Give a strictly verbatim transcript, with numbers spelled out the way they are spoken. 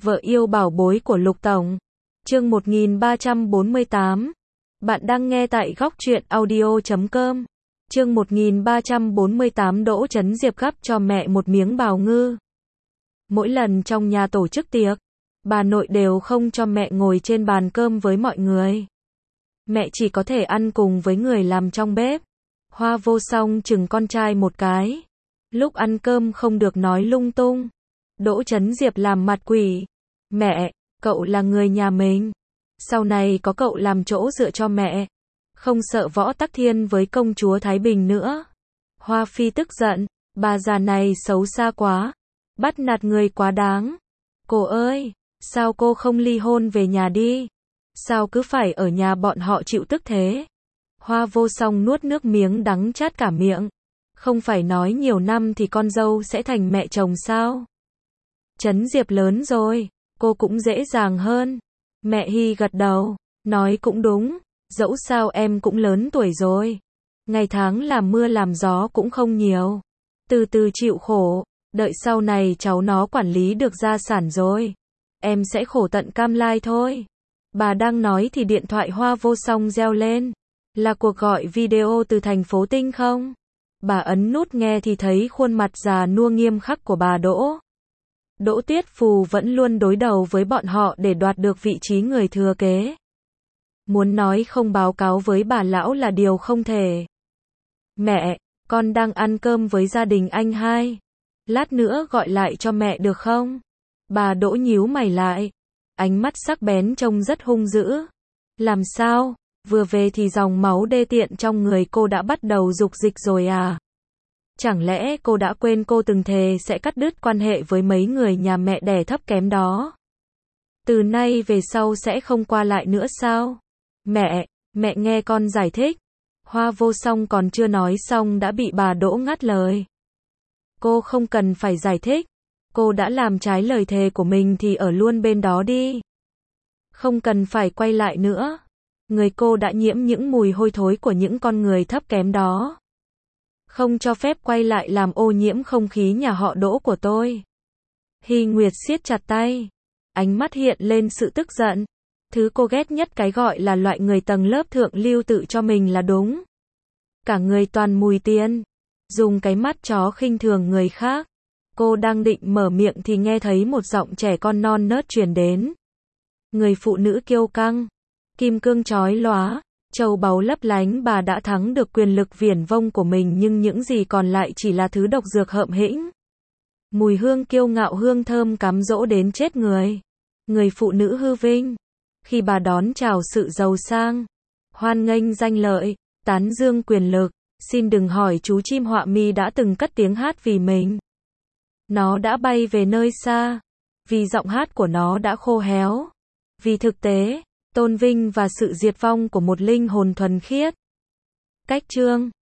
Vợ yêu bảo bối của Lục Tổng. Chương một nghìn ba trăm bốn mươi tám. Bạn đang nghe tại góc truyện audio chấm com. Chương một nghìn ba trăm bốn mươi tám. Đỗ Chấn Diệp gắp cho mẹ một miếng bào ngư. Mỗi lần trong nhà tổ chức tiệc, bà nội đều không cho mẹ ngồi trên bàn cơm với mọi người. Mẹ chỉ có thể ăn cùng với người làm trong bếp. Hoa Vô Song chừng con trai một cái. Lúc ăn cơm không được nói lung tung. Đỗ Chấn Diệp làm mặt quỷ. Mẹ, cậu là người nhà mình. Sau này có cậu làm chỗ dựa cho mẹ. Không sợ Võ Tắc Thiên với công chúa Thái Bình nữa. Hoa Phi tức giận. Bà già này xấu xa quá. Bắt nạt người quá đáng. Cô ơi, sao cô không ly hôn về nhà đi? Sao cứ phải ở nhà bọn họ chịu tức thế? Hoa Vô Song nuốt nước miếng đắng chát cả miệng. Không phải nói nhiều năm thì con dâu sẽ thành mẹ chồng sao? Chấn Diệp lớn rồi, cô cũng dễ dàng hơn. Mẹ Hy gật đầu, nói cũng đúng, dẫu sao em cũng lớn tuổi rồi. Ngày tháng làm mưa làm gió cũng không nhiều. Từ từ chịu khổ, đợi sau này cháu nó quản lý được gia sản rồi. Em sẽ khổ tận cam lai thôi. Bà đang nói thì điện thoại Hoa Vô Song reo lên. Là cuộc gọi video từ thành phố Tinh không? Bà ấn nút nghe thì thấy khuôn mặt già nua nghiêm khắc của bà Đỗ. Đỗ Tiết Phù vẫn luôn đối đầu với bọn họ để đoạt được vị trí người thừa kế. Muốn nói không báo cáo với bà lão là điều không thể. Mẹ, con đang ăn cơm với gia đình anh hai. Lát nữa gọi lại cho mẹ được không? Bà Đỗ nhíu mày lại. Ánh mắt sắc bén trông rất hung dữ. Làm sao? Vừa về thì dòng máu đê tiện trong người cô đã bắt đầu dục dịch rồi à? Chẳng lẽ cô đã quên cô từng thề sẽ cắt đứt quan hệ với mấy người nhà mẹ đẻ thấp kém đó? Từ nay về sau sẽ không qua lại nữa sao? Mẹ, mẹ nghe con giải thích. Hoa Vô Song còn chưa nói xong đã bị bà Đỗ ngắt lời. Cô không cần phải giải thích. Cô đã làm trái lời thề của mình thì ở luôn bên đó đi. Không cần phải quay lại nữa. Người cô đã nhiễm những mùi hôi thối của những con người thấp kém đó. Không cho phép quay lại làm ô nhiễm không khí nhà họ Đỗ của tôi. Hy Nguyệt siết chặt tay. Ánh mắt hiện lên sự tức giận. Thứ cô ghét nhất cái gọi là loại người tầng lớp thượng lưu tự cho mình là đúng. Cả người toàn mùi tiền. Dùng cái mắt chó khinh thường người khác. Cô đang định mở miệng thì nghe thấy một giọng trẻ con non nớt truyền đến. Người phụ nữ kiêu căng. Kim cương chói lóa. Châu báu lấp lánh. Bà đã thắng được quyền lực viển vông của mình nhưng những gì còn lại chỉ là thứ độc dược hợm hĩnh. Mùi hương kiêu ngạo hương thơm cám dỗ đến chết người. Người phụ nữ hư vinh. Khi bà đón chào sự giàu sang, hoan nghênh danh lợi, tán dương quyền lực, xin đừng hỏi chú chim họa mi đã từng cất tiếng hát vì mình. Nó đã bay về nơi xa, vì giọng hát của nó đã khô héo. Vì thực tế, tôn vinh và sự diệt vong của một linh hồn thuần khiết. Cách chương